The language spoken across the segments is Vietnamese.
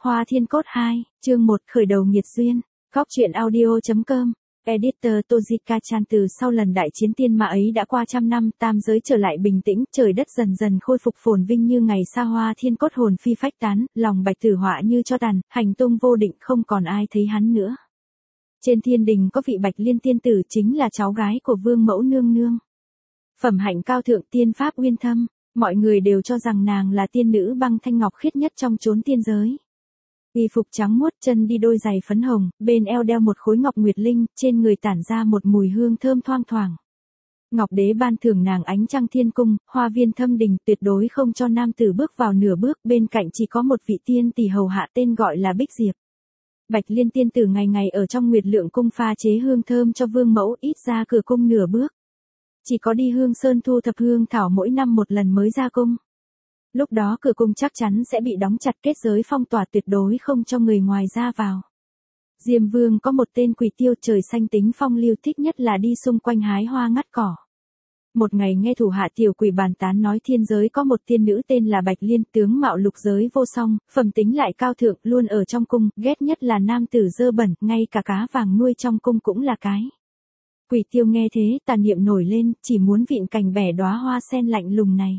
Hoa Thiên Cốt 2, chương 1 khởi đầu nghiệt duyên. Góc truyện audio.com. Editor Tojika Chan. Từ sau lần đại chiến tiên ma ấy đã qua trăm năm, tam giới trở lại bình tĩnh, trời đất dần dần khôi phục phồn vinh như ngày xa. Hoa Thiên Cốt hồn phi phách tán, lòng Bạch Tử Họa như cho tàn, hành tung vô định, không còn ai thấy hắn nữa. Trên thiên đình có vị Bạch Liên tiên tử, chính là cháu gái của Vương Mẫu nương nương. Phẩm hạnh cao thượng, tiên pháp uyên thâm, mọi người đều cho rằng nàng là tiên nữ băng thanh ngọc khiết nhất trong chốn tiên giới. Y phục trắng muốt, chân đi đôi giày phấn hồng, bên eo đeo một khối ngọc nguyệt linh, trên người tản ra một mùi hương thơm thoang thoảng. Ngọc Đế ban thưởng nàng ánh trăng thiên cung, hoa viên thâm đình, tuyệt đối không cho nam tử bước vào nửa bước, bên cạnh chỉ có một vị tiên tỷ hầu hạ tên gọi là Bích Diệp. Bạch Liên tiên tử ngày ngày ở trong Nguyệt Lượng cung pha chế hương thơm cho Vương Mẫu, ít ra cửa cung nửa bước. Chỉ có đi Hương Sơn thu thập hương thảo mỗi năm một lần mới ra cung. Lúc đó cửa cung chắc chắn sẽ bị đóng chặt, kết giới phong tỏa, tuyệt đối không cho người ngoài ra vào. Diêm Vương có một tên Quỷ Tiêu, trời xanh tính phong lưu, thích nhất là đi xung quanh hái hoa ngắt cỏ. Một ngày nghe thủ hạ tiểu quỷ bàn tán nói thiên giới có một tiên nữ tên là Bạch Liên, tướng mạo lục giới vô song, phẩm tính lại cao thượng, luôn ở trong cung, ghét nhất là nam tử dơ bẩn, ngay cả cá vàng nuôi trong cung cũng là cái. Quỷ Tiêu nghe thế, tà niệm nổi lên, chỉ muốn vịn cành bẻ đóa hoa sen lạnh lùng này.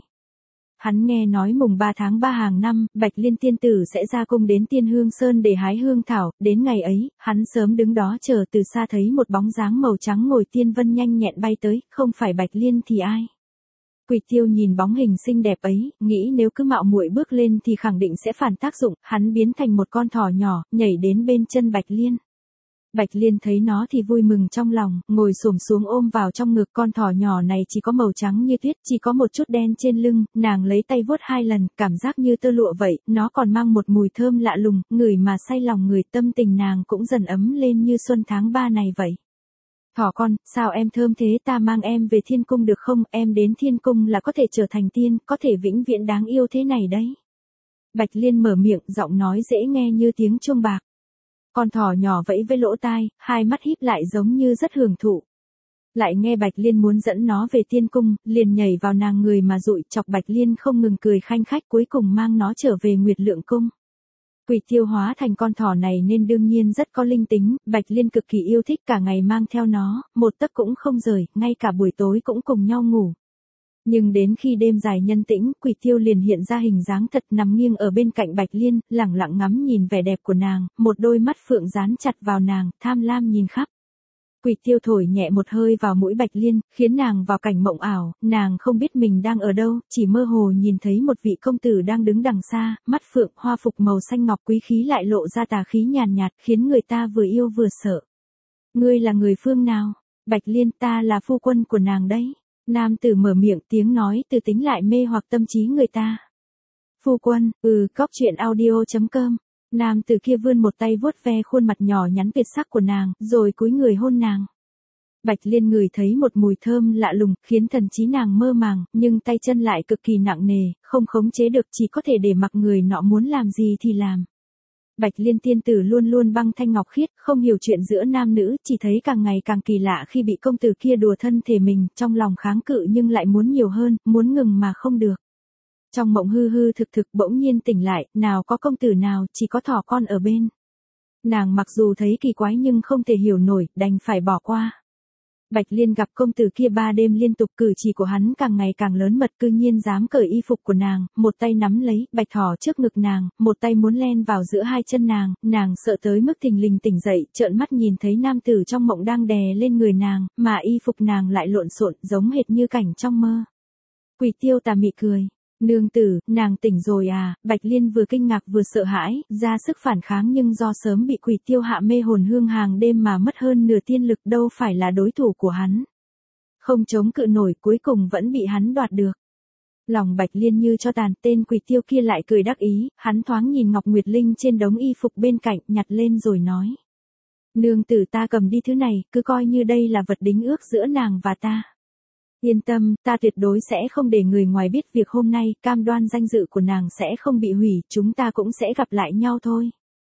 Hắn nghe nói mùng 3 tháng 3 hàng năm, Bạch Liên tiên tử sẽ ra cung đến Tiên Hương Sơn để hái hương thảo, đến ngày ấy, hắn sớm đứng đó chờ, từ xa thấy một bóng dáng màu trắng ngồi tiên vân nhanh nhẹn bay tới, không phải Bạch Liên thì ai? Quỷ Tiêu nhìn bóng hình xinh đẹp ấy, nghĩ nếu cứ mạo muội bước lên thì khẳng định sẽ phản tác dụng, hắn biến thành một con thỏ nhỏ, nhảy đến bên chân Bạch Liên. Bạch Liên thấy nó thì vui mừng trong lòng, ngồi xổm xuống ôm vào trong ngực. Con thỏ nhỏ này chỉ có màu trắng như tuyết, chỉ có một chút đen trên lưng, nàng lấy tay vuốt 2 lần, cảm giác như tơ lụa vậy, nó còn mang một mùi thơm lạ lùng, ngửi mà say lòng người, tâm tình nàng cũng dần ấm lên như xuân tháng 3 này vậy. Thỏ con, sao em thơm thế, ta mang em về thiên cung được không, em đến thiên cung là có thể trở thành tiên, có thể vĩnh viễn đáng yêu thế này đấy. Bạch Liên mở miệng, giọng nói dễ nghe như tiếng chuông bạc. Con thỏ nhỏ vẫy với lỗ tai, hai mắt híp lại giống như rất hưởng thụ. Lại nghe Bạch Liên muốn dẫn nó về tiên cung, liền nhảy vào nàng người mà dụi, chọc Bạch Liên không ngừng cười khanh khách, cuối cùng mang nó trở về Nguyệt Lượng cung. Quỷ Tiêu hóa thành con thỏ này nên đương nhiên rất có linh tính, Bạch Liên cực kỳ yêu thích, cả ngày mang theo nó, một tấc cũng không rời, ngay cả buổi tối cũng cùng nhau ngủ. Nhưng đến khi đêm dài nhân tĩnh, Quỷ Tiêu liền hiện ra hình dáng thật, nằm nghiêng ở bên cạnh Bạch Liên, lẳng lặng ngắm nhìn vẻ đẹp của nàng, một đôi mắt phượng dán chặt vào nàng, tham lam nhìn khắp. Quỷ Tiêu thổi nhẹ một hơi vào mũi Bạch Liên, khiến nàng vào cảnh mộng ảo, nàng không biết mình đang ở đâu, chỉ mơ hồ nhìn thấy một vị công tử đang đứng đằng xa, mắt phượng, hoa phục màu xanh ngọc quý khí lại lộ ra tà khí nhàn nhạt, khiến người ta vừa yêu vừa sợ. Ngươi là người phương nào? Bạch Liên, ta là phu quân của nàng đấy. Nam tử mở miệng, tiếng nói từ tính lại mê hoặc tâm trí người ta. Phu quân, Góc truyện audio.com. Nam tử kia vươn một tay vuốt ve khuôn mặt nhỏ nhắn tuyệt sắc của nàng, rồi cúi người hôn nàng. Bạch Liên ngửi thấy một mùi thơm lạ lùng, khiến thần trí nàng mơ màng, nhưng tay chân lại cực kỳ nặng nề, không khống chế được, chỉ có thể để mặc người nọ muốn làm gì thì làm. Bạch Liên tiên tử luôn luôn băng thanh ngọc khiết, không hiểu chuyện giữa nam nữ, chỉ thấy càng ngày càng kỳ lạ khi bị công tử kia đùa thân thể mình, trong lòng kháng cự nhưng lại muốn nhiều hơn, muốn ngừng mà không được. Trong mộng hư hư thực thực bỗng nhiên tỉnh lại, nào có công tử nào, chỉ có thỏ con ở bên. Nàng mặc dù thấy kỳ quái nhưng không thể hiểu nổi, đành phải bỏ qua. Bạch Liên gặp công tử kia 3 đêm liên tục, cử chỉ của hắn càng ngày càng lớn mật, cư nhiên dám cởi y phục của nàng, một tay nắm lấy bạch thỏ trước ngực nàng, một tay muốn len vào giữa hai chân nàng sợ tới mức thình lình tỉnh dậy, trợn mắt nhìn thấy nam tử trong mộng đang đè lên người nàng, mà y phục nàng lại lộn xộn, giống hệt như cảnh trong mơ. Quỷ Tiêu tà mị cười. Nương tử, nàng tỉnh rồi à? Bạch Liên vừa kinh ngạc vừa sợ hãi, ra sức phản kháng nhưng do sớm bị Quỷ Tiêu hạ mê hồn hương hàng đêm mà mất hơn nửa tiên lực, đâu phải là đối thủ của hắn. Không chống cự nổi, cuối cùng vẫn bị hắn đoạt được. Lòng Bạch Liên như cho tàn, tên Quỷ Tiêu kia lại cười đắc ý, hắn thoáng nhìn Ngọc Nguyệt Linh trên đống y phục bên cạnh, nhặt lên rồi nói. Nương tử, ta cầm đi thứ này, cứ coi như đây là vật đính ước giữa nàng và ta. Yên tâm, ta tuyệt đối sẽ không để người ngoài biết việc hôm nay, cam đoan danh dự của nàng sẽ không bị hủy, chúng ta cũng sẽ gặp lại nhau thôi.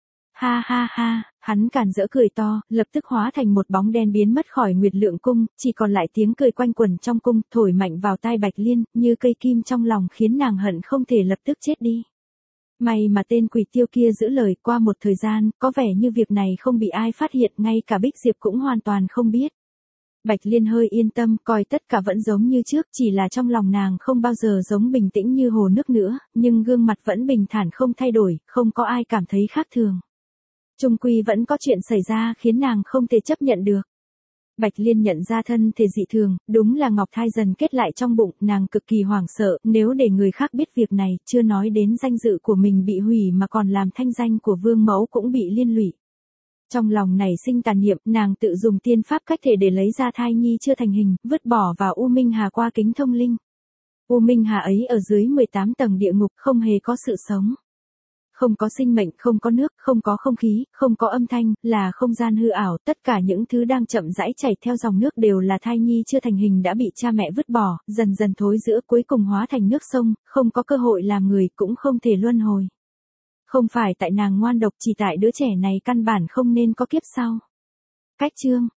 Ha ha ha, hắn càn rỡ cười to, lập tức hóa thành một bóng đen biến mất khỏi Nguyệt Lượng cung, chỉ còn lại tiếng cười quanh quẩn trong cung, thổi mạnh vào tai Bạch Liên, như cây kim trong lòng khiến nàng hận không thể lập tức chết đi. May mà tên Quỷ Tiêu kia giữ lời, qua một thời gian, có vẻ như việc này không bị ai phát hiện, ngay cả Bích Diệp cũng hoàn toàn không biết. Bạch Liên hơi yên tâm, coi tất cả vẫn giống như trước, chỉ là trong lòng nàng không bao giờ giống bình tĩnh như hồ nước nữa, nhưng gương mặt vẫn bình thản không thay đổi, không có ai cảm thấy khác thường. Chung quy vẫn có chuyện xảy ra khiến nàng không thể chấp nhận được. Bạch Liên nhận ra thân thể dị thường, đúng là ngọc thai dần kết lại trong bụng, nàng cực kỳ hoảng sợ, nếu để người khác biết việc này, chưa nói đến danh dự của mình bị hủy mà còn làm thanh danh của Vương Mẫu cũng bị liên lụy. Trong lòng nảy sinh tàn niệm, nàng tự dùng tiên pháp cách thể để lấy ra thai nhi chưa thành hình, vứt bỏ vào U Minh Hà qua kính thông linh. U Minh Hà ấy ở dưới 18 tầng địa ngục, không hề có sự sống. Không có sinh mệnh, không có nước, không có không khí, không có âm thanh, là không gian hư ảo, tất cả những thứ đang chậm rãi chảy theo dòng nước đều là thai nhi chưa thành hình đã bị cha mẹ vứt bỏ, dần dần thối rữa cuối cùng hóa thành nước sông, không có cơ hội làm người, cũng không thể luân hồi. Không phải tại nàng ngoan độc, chỉ tại đứa trẻ này căn bản không nên có kiếp sau. Cách chương